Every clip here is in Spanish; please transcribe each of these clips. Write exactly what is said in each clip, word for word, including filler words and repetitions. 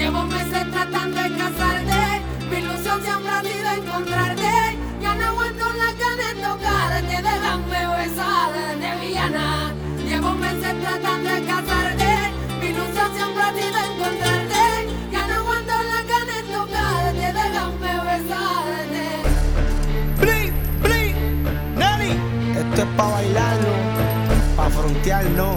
Llevo meses tratando de casarte, mi ilusión siempre ha sido encontrarte. Ya no aguanto las ganas de tocarte, déjame besarte, villana. Llevo meses tratando de casarte, mi ilusión siempre ha sido encontrarte. Ya no aguanto las ganas de tocarte, déjame besarte. Bling, bling, Nani. Esto es pa' bailarlo, pa' frontearlo.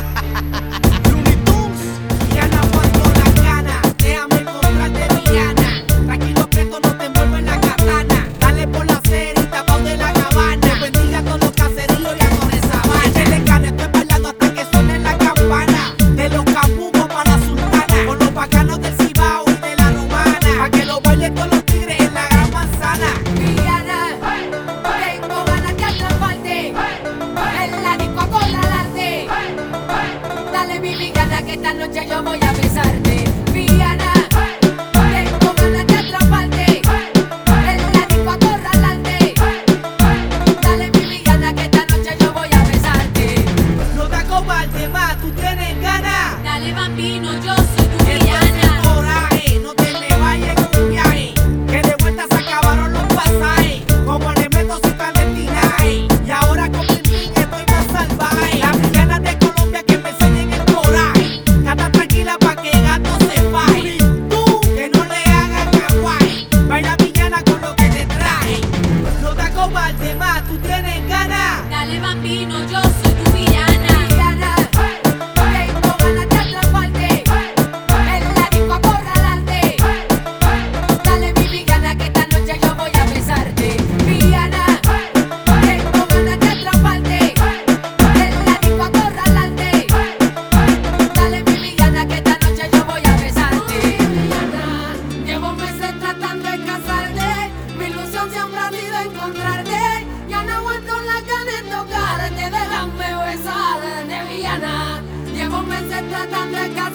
Looney Tunes. Ya no aguanto las ganas, déjame encontrarte, villana. Tranquilo que esto no te envuelve en la katana. Dale por la serie, tapado de la Habana. Dios bendiga todos los caseríos y a Torres Sabana. Échale gana, estoy bailando hasta que suene la campana. De los cambucos para la sultana, con los bacanos del Cibao y de la Romana. Pa' que lo bailen todos los tigres en la gran manzana. Villana, tengo ganas de atraparte, en la disco acorralarte. Dale mi villana que esta noche yo voy a besarte. Villana, tengo ganas de atraparte, en la disco acorralarte. Dale mi villana que esta noche yo voy a besarte. No te acobardes más, tú tienes ganas. Dale bambino, yo soy tu villana. Coraje, no te me vayas en un viaje, que de vuelta se acabaron los pasajes. Como le meto sin clandestinaje, y ahora con mi niña estoy más salvaje. Las villanas de Colombia que me enseñen el coraje. Cata tranquila pa' que gato se faje. Tú, que no le hagas kawaii, baila villana con lo que te traje. No te acobardes más, tú tienes ganas. Dale bambino, yo soy tu villana. Villana, tengo ganas de atraparte, en la disco acorralarte. Dale mi villana que esta noche yo voy a besarte. Villana, tengo ganas de atraparte, en la disco acorralarte. Dale mi villana que esta noche yo voy a besarte. Villana, llevo meses tratando de casarte, mi ilusión siempre ha sido encontrarte. Ya no aguanto las ganas de tocarte, déjame besarte, villana. Llevo meses tratando de casarte.